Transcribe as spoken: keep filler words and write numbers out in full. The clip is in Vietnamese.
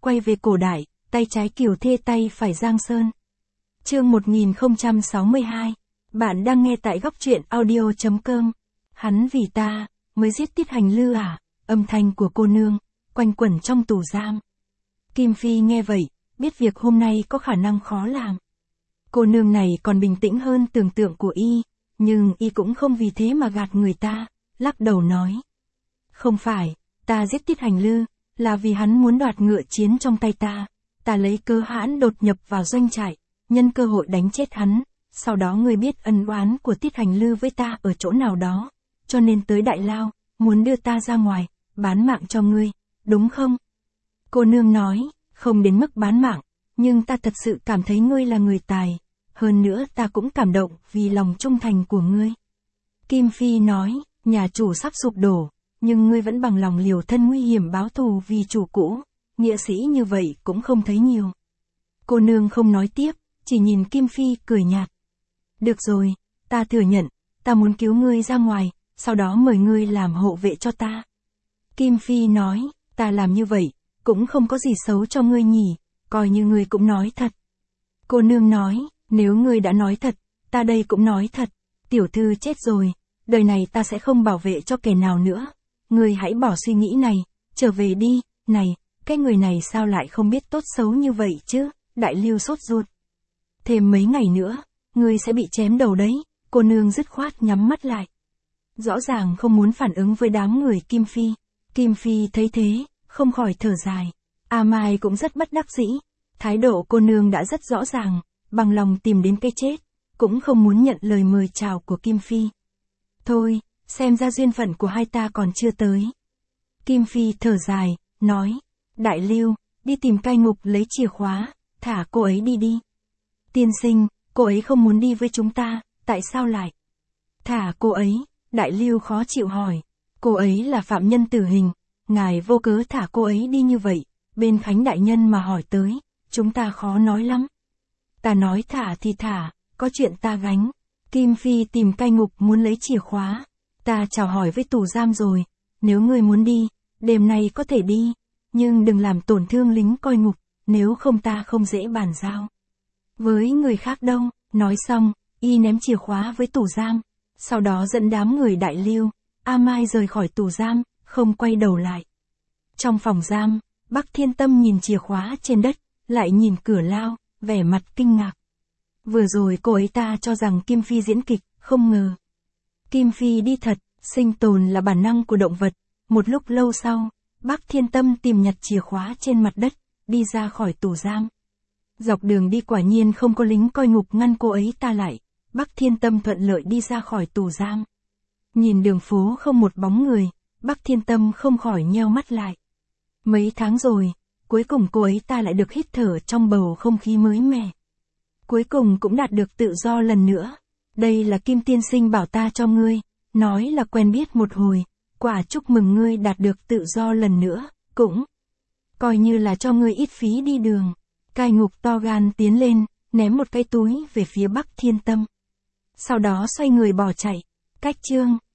quay về cổ đại, tay trái Kiều Thê tay phải Giang Sơn. Chương một nghìn không trăm sáu mươi hai. Bạn đang nghe tại góc truyện audio chấm com. Hắn vì ta, mới giết Tiết Hành Lư à? Âm thanh của cô nương, quanh quẩn trong tù giam. Kim Phi nghe vậy, biết việc hôm nay có khả năng khó làm. Cô nương này còn bình tĩnh hơn tưởng tượng của y, nhưng y cũng không vì thế mà gạt người ta, lắc đầu nói. Không phải, ta giết Tiết Hành Lư, là vì hắn muốn đoạt ngựa chiến trong tay ta. Ta lấy cơ hãn đột nhập vào doanh trại, nhân cơ hội đánh chết hắn, sau đó ngươi biết ân oán của Tiết Hành Lư với ta ở chỗ nào đó, cho nên tới Đại Lao, muốn đưa ta ra ngoài, bán mạng cho ngươi, đúng không? Cô nương nói, không đến mức bán mạng, nhưng ta thật sự cảm thấy ngươi là người tài, hơn nữa ta cũng cảm động vì lòng trung thành của ngươi. Kim Phi nói, nhà chủ sắp sụp đổ, nhưng ngươi vẫn bằng lòng liều thân nguy hiểm báo thù vì chủ cũ, nghĩa sĩ như vậy cũng không thấy nhiều. Cô nương không nói tiếp, chỉ nhìn Kim Phi cười nhạt. Được rồi, ta thừa nhận, ta muốn cứu ngươi ra ngoài, sau đó mời ngươi làm hộ vệ cho ta. Kim Phi nói, ta làm như vậy, cũng không có gì xấu cho ngươi nhỉ, coi như ngươi cũng nói thật. Cô nương nói, nếu ngươi đã nói thật, ta đây cũng nói thật, tiểu thư chết rồi, đời này ta sẽ không bảo vệ cho kẻ nào nữa. Ngươi hãy bỏ suy nghĩ này, trở về đi, này, cái người này sao lại không biết tốt xấu như vậy chứ, Đại Lưu sốt ruột. Thêm mấy ngày nữa, ngươi sẽ bị chém đầu đấy, cô nương dứt khoát nhắm mắt lại. Rõ ràng không muốn phản ứng với đám người Kim Phi. Kim Phi thấy thế, không khỏi thở dài. A Mai cũng rất bất đắc dĩ, thái độ cô nương đã rất rõ ràng, bằng lòng tìm đến cái chết, cũng không muốn nhận lời mời chào của Kim Phi. Thôi, xem ra duyên phận của hai ta còn chưa tới. Kim Phi thở dài, nói, Đại Lưu, đi tìm cai ngục lấy chìa khóa, thả cô ấy đi đi. Tiên sinh, cô ấy không muốn đi với chúng ta, tại sao lại? Thả cô ấy, Đại Lưu khó chịu hỏi, cô ấy là phạm nhân tử hình, ngài vô cớ thả cô ấy đi như vậy, bên Khánh đại nhân mà hỏi tới, chúng ta khó nói lắm. Ta nói thả thì thả, có chuyện ta gánh. Kim Phi tìm cai ngục muốn lấy chìa khóa, ta chào hỏi với tù giam rồi, nếu ngươi muốn đi, đêm nay có thể đi, nhưng đừng làm tổn thương lính coi ngục, nếu không ta không dễ bàn giao với người khác đâu. Nói xong, y ném chìa khóa với tù giam, sau đó dẫn đám người Đại Lưu, A Mai rời khỏi tù giam, không quay đầu lại. Trong phòng giam, Bắc Thiên Tâm nhìn chìa khóa trên đất, lại nhìn cửa lao, vẻ mặt kinh ngạc. Vừa rồi cô ấy ta cho rằng Kim Phi diễn kịch, không ngờ Kim Phi đi thật, sinh tồn là bản năng của động vật. Một lúc lâu sau, Bắc Thiên Tâm tìm nhặt chìa khóa trên mặt đất, đi ra khỏi tù giam. Dọc đường đi quả nhiên không có lính coi ngục ngăn cô ấy ta lại, Bắc Thiên Tâm thuận lợi đi ra khỏi tù giam. Nhìn đường phố không một bóng người, Bắc Thiên Tâm không khỏi nheo mắt lại. Mấy tháng rồi, cuối cùng cô ấy ta lại được hít thở trong bầu không khí mới mẻ. Cuối cùng cũng đạt được tự do lần nữa. Đây là Kim tiên sinh bảo ta cho ngươi, nói là quen biết một hồi, quả chúc mừng ngươi đạt được tự do lần nữa, cũng coi như là cho ngươi ít phí đi đường. Cai ngục to gan tiến lên, ném một cái túi về phía Bắc Thiên Tâm. Sau đó xoay người bỏ chạy. Cách chương